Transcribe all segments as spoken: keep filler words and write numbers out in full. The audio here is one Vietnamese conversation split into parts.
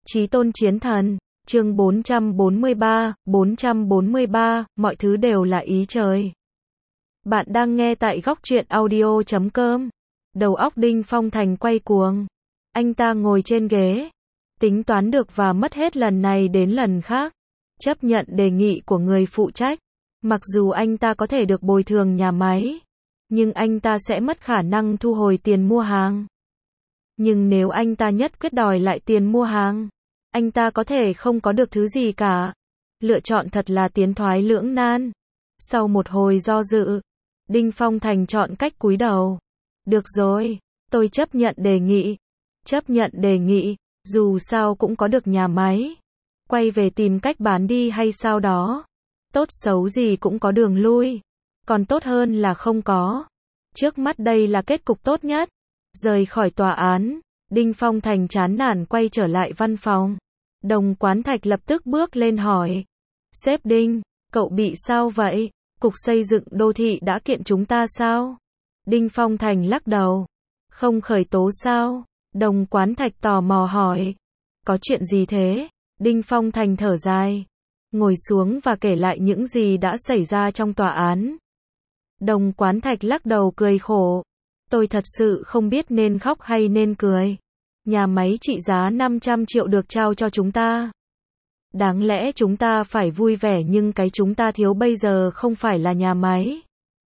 Chí tôn chiến thần, chương bốn trăm bốn mươi ba, bốn trăm bốn mươi ba, mọi thứ đều là ý trời. Bạn đang nghe tại góc truyện audio chấm com. Đầu óc Đinh Phong Thành quay cuồng. Anh ta ngồi trên ghế, tính toán được và mất hết lần này đến lần khác. Chấp nhận đề nghị của người phụ trách. Mặc dù anh ta có thể được bồi thường nhà máy, nhưng anh ta sẽ mất khả năng thu hồi tiền mua hàng. Nhưng nếu anh ta nhất quyết đòi lại tiền mua hàng, anh ta có thể không có được thứ gì cả. Lựa chọn thật là tiến thoái lưỡng nan. Sau một hồi do dự, Đinh Phong Thành chọn cách cúi đầu. Được rồi, tôi chấp nhận đề nghị. Chấp nhận đề nghị, dù sao cũng có được nhà máy. Quay về tìm cách bán đi hay sao đó. Tốt xấu gì cũng có đường lui. Còn tốt hơn là không có. Trước mắt đây là kết cục tốt nhất. Rời khỏi tòa án, Đinh Phong Thành chán nản quay trở lại văn phòng. Đồng Quán Thạch lập tức bước lên hỏi. Sếp Đinh, cậu bị sao vậy? Cục xây dựng đô thị đã kiện chúng ta sao? Đinh Phong Thành lắc đầu. Không khởi tố sao? Đồng Quán Thạch tò mò hỏi. Có chuyện gì thế? Đinh Phong Thành thở dài. Ngồi xuống và kể lại những gì đã xảy ra trong tòa án. Đồng Quán Thạch lắc đầu cười khổ. Tôi thật sự không biết nên khóc hay nên cười. Nhà máy trị giá năm trăm triệu được trao cho chúng ta. Đáng lẽ chúng ta phải vui vẻ, nhưng cái chúng ta thiếu bây giờ không phải là nhà máy,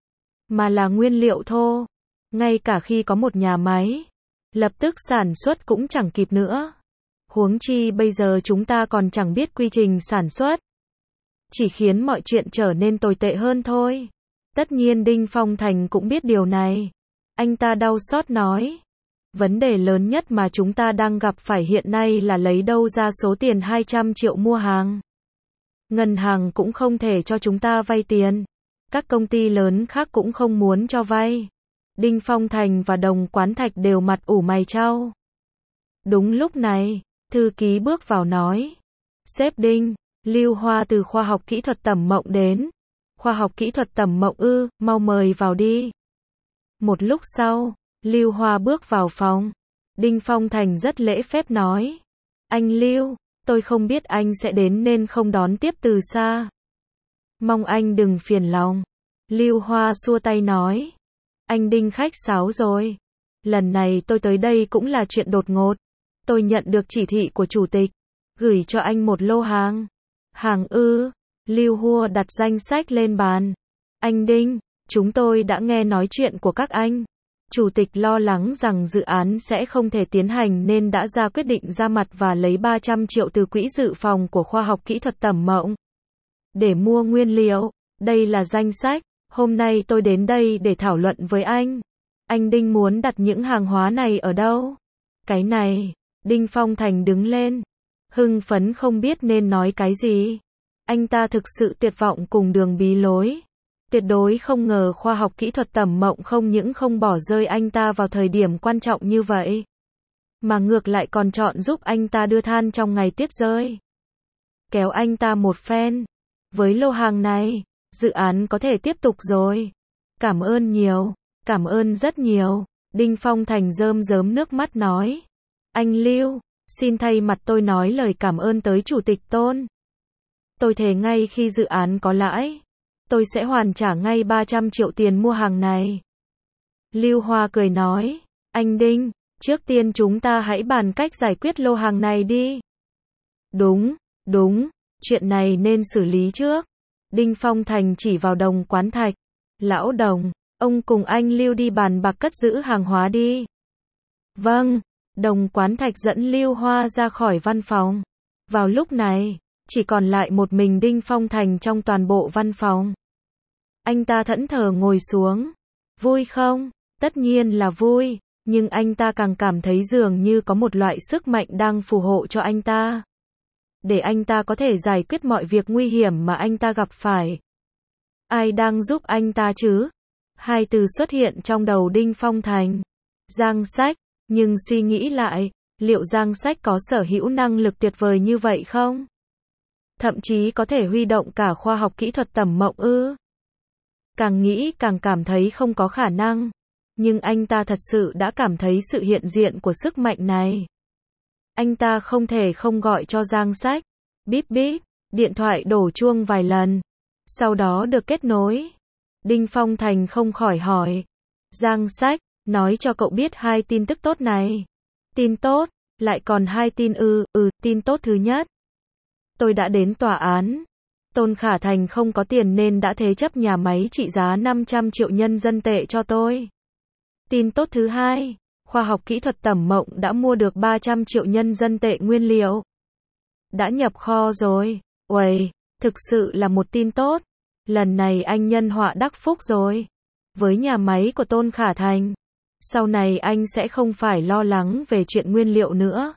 mà là nguyên liệu thô. Ngay cả khi có một nhà máy, lập tức sản xuất cũng chẳng kịp nữa. Huống chi bây giờ chúng ta còn chẳng biết quy trình sản xuất. Chỉ khiến mọi chuyện trở nên tồi tệ hơn thôi. Tất nhiên Đinh Phong Thành cũng biết điều này. Anh ta đau xót nói. Vấn đề lớn nhất mà chúng ta đang gặp phải hiện nay là lấy đâu ra số tiền hai trăm triệu mua hàng. Ngân hàng cũng không thể cho chúng ta vay tiền. Các công ty lớn khác cũng không muốn cho vay. Đinh Phong Thành và Đồng Quán Thạch đều mặt ủ mày chau. Đúng lúc này, thư ký bước vào nói. Sếp Đinh, Lưu Hoa từ khoa học kỹ thuật Tẩm Mộng đến. Khoa học kỹ thuật Tẩm Mộng ư, mau mời vào đi. Một lúc sau, Lưu Hoa bước vào phòng. Đinh Phong Thành rất lễ phép nói. Anh Lưu, tôi không biết anh sẽ đến nên không đón tiếp từ xa. Mong anh đừng phiền lòng. Lưu Hoa xua tay nói. Anh Đinh khách sáo rồi. Lần này tôi tới đây cũng là chuyện đột ngột. Tôi nhận được chỉ thị của chủ tịch. Gửi cho anh một lô hàng. Hàng ư. Lưu Hoa đặt danh sách lên bàn. Anh Đinh, chúng tôi đã nghe nói chuyện của các anh. Chủ tịch lo lắng rằng dự án sẽ không thể tiến hành nên đã ra quyết định ra mặt và lấy ba trăm triệu từ quỹ dự phòng của khoa học kỹ thuật Tẩm Mộng để mua nguyên liệu. Đây là danh sách. Hôm nay tôi đến đây để thảo luận với anh. Anh Đinh muốn đặt những hàng hóa này ở đâu? Cái này. Đinh Phong Thành đứng lên. Hưng phấn không biết nên nói cái gì. Anh ta thực sự tuyệt vọng cùng đường bí lối. Tuyệt đối không ngờ khoa học kỹ thuật Tẩm Mộng không những không bỏ rơi anh ta vào thời điểm quan trọng như vậy, mà ngược lại còn chọn giúp anh ta đưa than trong ngày tuyết rơi. Kéo anh ta một phen. Với lô hàng này, dự án có thể tiếp tục rồi. Cảm ơn nhiều, cảm ơn rất nhiều. Đinh Phong Thành rơm rớm nước mắt nói. Anh Lưu, xin thay mặt tôi nói lời cảm ơn tới Chủ tịch Tôn. Tôi thề ngay khi dự án có lãi, tôi sẽ hoàn trả ngay ba trăm triệu tiền mua hàng này. Lưu Hoa cười nói. Anh Đinh, trước tiên chúng ta hãy bàn cách giải quyết lô hàng này đi. Đúng, đúng, chuyện này nên xử lý trước. Đinh Phong Thành chỉ vào Đồng Quán Thạch. Lão Đồng, ông cùng anh Lưu đi bàn bạc cất giữ hàng hóa đi. Vâng. Đồng Quán Thạch dẫn Lưu Hoa ra khỏi văn phòng. Vào lúc này, chỉ còn lại một mình Đinh Phong Thành trong toàn bộ văn phòng. Anh ta thẫn thờ ngồi xuống. Vui không? Tất nhiên là vui, nhưng anh ta càng cảm thấy dường như có một loại sức mạnh đang phù hộ cho anh ta, để anh ta có thể giải quyết mọi việc nguy hiểm mà anh ta gặp phải. Ai đang giúp anh ta chứ? Hai từ xuất hiện trong đầu Đinh Phong Thành. Giang Sách, nhưng suy nghĩ lại, liệu Giang Sách có sở hữu năng lực tuyệt vời như vậy không? Thậm chí có thể huy động cả khoa học kỹ thuật Tẩm Mộng ư? Càng nghĩ càng cảm thấy không có khả năng. Nhưng anh ta thật sự đã cảm thấy sự hiện diện của sức mạnh này. Anh ta không thể không gọi cho Giang Sách. Bíp bíp, điện thoại đổ chuông vài lần. Sau đó được kết nối. Đinh Phong Thành không khỏi hỏi. Giang Sách, nói cho cậu biết hai tin tức tốt này. Tin tốt, lại còn hai tin ư, ừ, tin tốt thứ nhất. Tôi đã đến tòa án. Tôn Khả Thành không có tiền nên đã thế chấp nhà máy trị giá năm trăm triệu nhân dân tệ cho tôi. Tin tốt thứ hai, khoa học kỹ thuật Tẩm Mộng đã mua được ba trăm triệu nhân dân tệ nguyên liệu. Đã nhập kho rồi. Uầy, thực sự là một tin tốt. Lần này anh nhân họa đắc phúc rồi. Với nhà máy của Tôn Khả Thành, sau này anh sẽ không phải lo lắng về chuyện nguyên liệu nữa.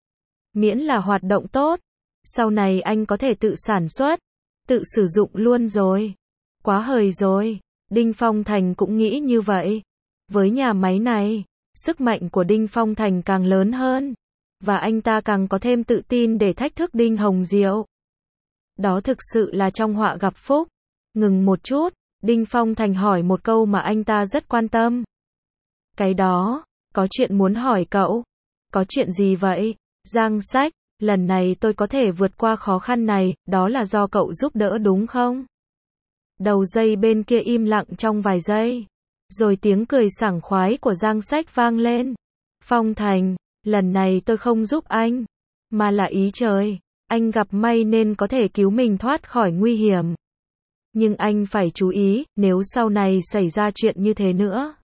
Miễn là hoạt động tốt, sau này anh có thể tự sản xuất, tự sử dụng luôn rồi. Quá hời rồi. Đinh Phong Thành cũng nghĩ như vậy. Với nhà máy này, sức mạnh của Đinh Phong Thành càng lớn hơn, và anh ta càng có thêm tự tin để thách thức Đinh Hồng Diệu. Đó thực sự là trong họa gặp phúc. Ngừng một chút, Đinh Phong Thành hỏi một câu mà anh ta rất quan tâm. Cái đó, có chuyện muốn hỏi cậu. Có chuyện gì vậy? Giang Sách, lần này tôi có thể vượt qua khó khăn này, đó là do cậu giúp đỡ đúng không? Đầu dây bên kia im lặng trong vài giây. Rồi tiếng cười sảng khoái của Giang Sách vang lên. Phong Thành, lần này tôi không giúp anh, mà là ý trời. Anh gặp may nên có thể cứu mình thoát khỏi nguy hiểm. Nhưng anh phải chú ý, nếu sau này xảy ra chuyện như thế nữa,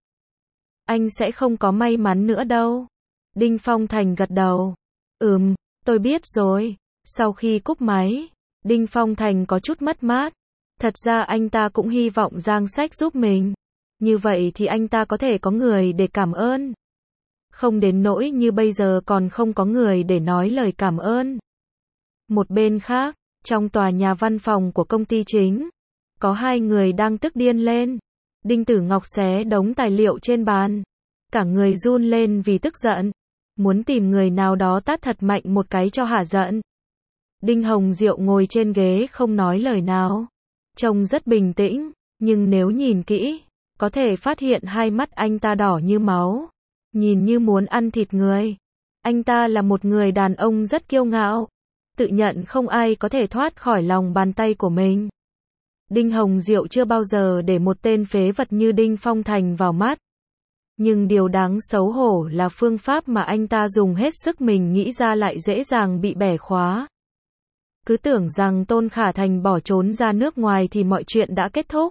anh sẽ không có may mắn nữa đâu. Đinh Phong Thành gật đầu. Ừm, tôi biết rồi. Sau khi cúp máy, Đinh Phong Thành có chút mất mát. Thật ra anh ta cũng hy vọng Giang Sách giúp mình. Như vậy thì anh ta có thể có người để cảm ơn. Không đến nỗi như bây giờ còn không có người để nói lời cảm ơn. Một bên khác, trong tòa nhà văn phòng của công ty chính, có hai người đang tức điên lên. Đinh Tử Ngọc xé đống tài liệu trên bàn. Cả người run lên vì tức giận. Muốn tìm người nào đó tát thật mạnh một cái cho hả giận. Đinh Hồng Diệu ngồi trên ghế không nói lời nào. Trông rất bình tĩnh, nhưng nếu nhìn kỹ, có thể phát hiện hai mắt anh ta đỏ như máu. Nhìn như muốn ăn thịt người. Anh ta là một người đàn ông rất kiêu ngạo. Tự nhận không ai có thể thoát khỏi lòng bàn tay của mình. Đinh Hồng Diệu chưa bao giờ để một tên phế vật như Đinh Phong Thành vào mắt. Nhưng điều đáng xấu hổ là phương pháp mà anh ta dùng hết sức mình nghĩ ra lại dễ dàng bị bẻ khóa. Cứ tưởng rằng Tôn Khả Thành bỏ trốn ra nước ngoài thì mọi chuyện đã kết thúc.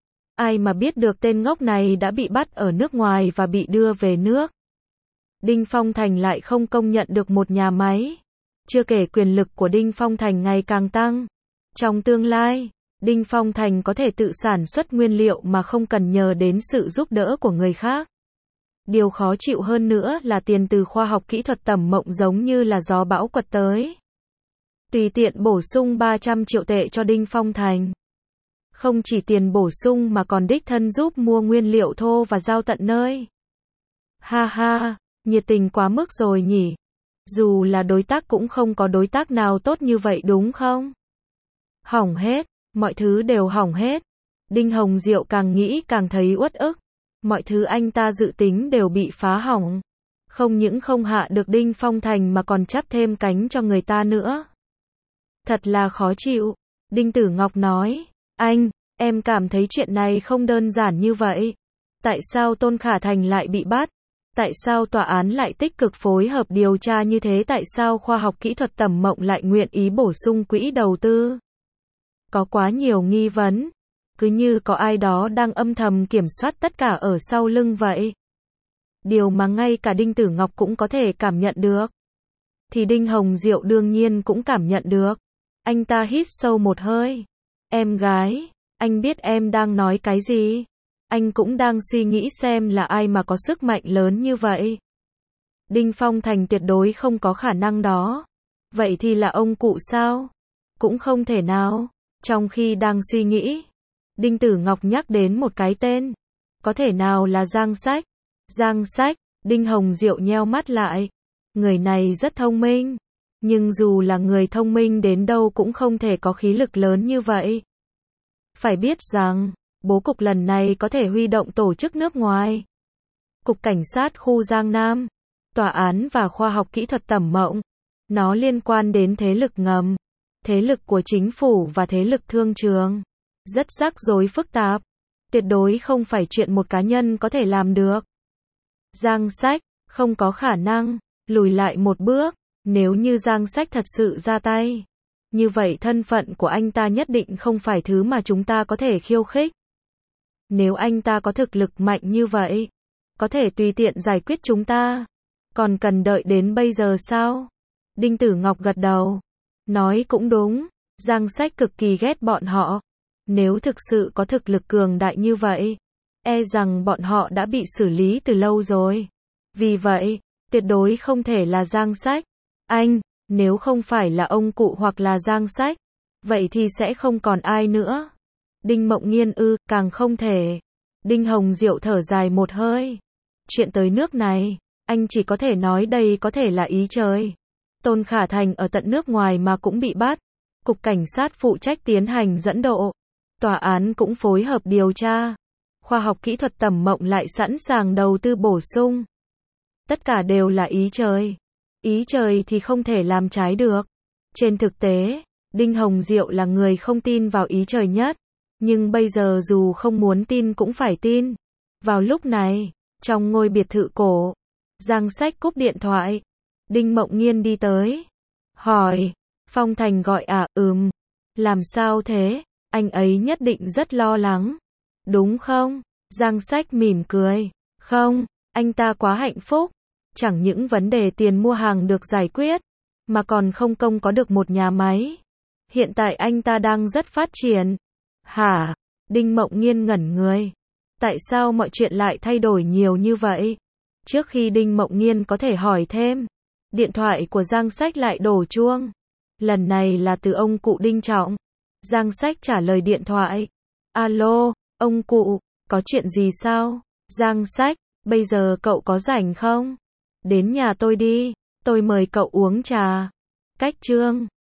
Ai mà biết được tên ngốc này đã bị bắt ở nước ngoài và bị đưa về nước. Đinh Phong Thành lại không công nhận được một nhà máy. Chưa kể quyền lực của Đinh Phong Thành ngày càng tăng. Trong tương lai, Đinh Phong Thành có thể tự sản xuất nguyên liệu mà không cần nhờ đến sự giúp đỡ của người khác. Điều khó chịu hơn nữa là tiền từ khoa học kỹ thuật Tẩm Mộng giống như là gió bão quật tới. Tùy tiện bổ sung ba trăm triệu tệ cho Đinh Phong Thành. Không chỉ tiền bổ sung mà còn đích thân giúp mua nguyên liệu thô và giao tận nơi. Ha ha, nhiệt tình quá mức rồi nhỉ. Dù là đối tác cũng không có đối tác nào tốt như vậy đúng không? Hỏng hết, mọi thứ đều hỏng hết. Đinh Hồng Diệu càng nghĩ càng thấy uất ức. Mọi thứ anh ta dự tính đều bị phá hỏng. Không những không hạ được Đinh Phong Thành mà còn chắp thêm cánh cho người ta nữa. Thật là khó chịu. Đinh Tử Ngọc nói, anh, em cảm thấy chuyện này không đơn giản như vậy. Tại sao Tôn Khả Thành lại bị bắt? Tại sao tòa án lại tích cực phối hợp điều tra như thế? Tại sao khoa học kỹ thuật Tẩm Mộng lại nguyện ý bổ sung quỹ đầu tư? Có quá nhiều nghi vấn. Cứ như có ai đó đang âm thầm kiểm soát tất cả ở sau lưng vậy. Điều mà ngay cả Đinh Tử Ngọc cũng có thể cảm nhận được. Thì Đinh Hồng Diệu đương nhiên cũng cảm nhận được. Anh ta hít sâu một hơi. Em gái, anh biết em đang nói cái gì? Anh cũng đang suy nghĩ xem là ai mà có sức mạnh lớn như vậy. Đinh Phong Thành tuyệt đối không có khả năng đó. Vậy thì là ông cụ sao? Cũng không thể nào. Trong khi đang suy nghĩ, Đinh Tử Ngọc nhắc đến một cái tên. Có thể nào là Giang Sách? Giang Sách, Đinh Hồng Diệu nheo mắt lại. Người này rất thông minh. Nhưng dù là người thông minh đến đâu cũng không thể có khí lực lớn như vậy. Phải biết rằng, bố cục lần này có thể huy động tổ chức nước ngoài. Cục Cảnh sát khu Giang Nam, Tòa án và Khoa học Kỹ thuật Tẩm Mộng. Nó liên quan đến thế lực ngầm, thế lực của chính phủ và thế lực thương trường. Rất rắc rối phức tạp. Tuyệt đối không phải chuyện một cá nhân có thể làm được. Giang Sách, không có khả năng. Lùi lại một bước. Nếu như Giang Sách thật sự ra tay, như vậy thân phận của anh ta nhất định không phải thứ mà chúng ta có thể khiêu khích. Nếu anh ta có thực lực mạnh như vậy, có thể tùy tiện giải quyết chúng ta. Còn cần đợi đến bây giờ sao? Đinh Tử Ngọc gật đầu. Nói cũng đúng. Giang Sách cực kỳ ghét bọn họ. Nếu thực sự có thực lực cường đại như vậy, e rằng bọn họ đã bị xử lý từ lâu rồi. Vì vậy, tuyệt đối không thể là Giang Sách. Anh, nếu không phải là ông cụ hoặc là Giang Sách, vậy thì sẽ không còn ai nữa. Đinh Mộng Nghiên ư, càng không thể. Đinh Hồng Diệu thở dài một hơi. Chuyện tới nước này, anh chỉ có thể nói đây có thể là ý trời. Tôn Khả Thành ở tận nước ngoài mà cũng bị bắt. Cục Cảnh sát phụ trách tiến hành dẫn độ. Tòa án cũng phối hợp điều tra. Khoa học kỹ thuật Tầm Mộng lại sẵn sàng đầu tư bổ sung. Tất cả đều là ý trời. Ý trời thì không thể làm trái được. Trên thực tế, Đinh Hồng Diệu là người không tin vào ý trời nhất. Nhưng bây giờ dù không muốn tin cũng phải tin. Vào lúc này, trong ngôi biệt thự cổ, Giang Sách cúp điện thoại. Đinh Mộng Nghiên đi tới. Hỏi, Phong Thành gọi à, ừm. Làm sao thế? Anh ấy nhất định rất lo lắng. Đúng không? Giang Sách mỉm cười. Không, anh ta quá hạnh phúc. Chẳng những vấn đề tiền mua hàng được giải quyết, mà còn không công có được một nhà máy. Hiện tại anh ta đang rất phát triển. Hả? Đinh Mộng Nghiên ngẩn người. Tại sao mọi chuyện lại thay đổi nhiều như vậy? Trước khi Đinh Mộng Nghiên có thể hỏi thêm, điện thoại của Giang Sách lại đổ chuông. Lần này là từ ông cụ Đinh Trọng. Giang Sách trả lời điện thoại. Alo, ông cụ, có chuyện gì sao? Giang Sách, bây giờ cậu có rảnh không? Đến nhà tôi đi, tôi mời cậu uống trà. Cách chương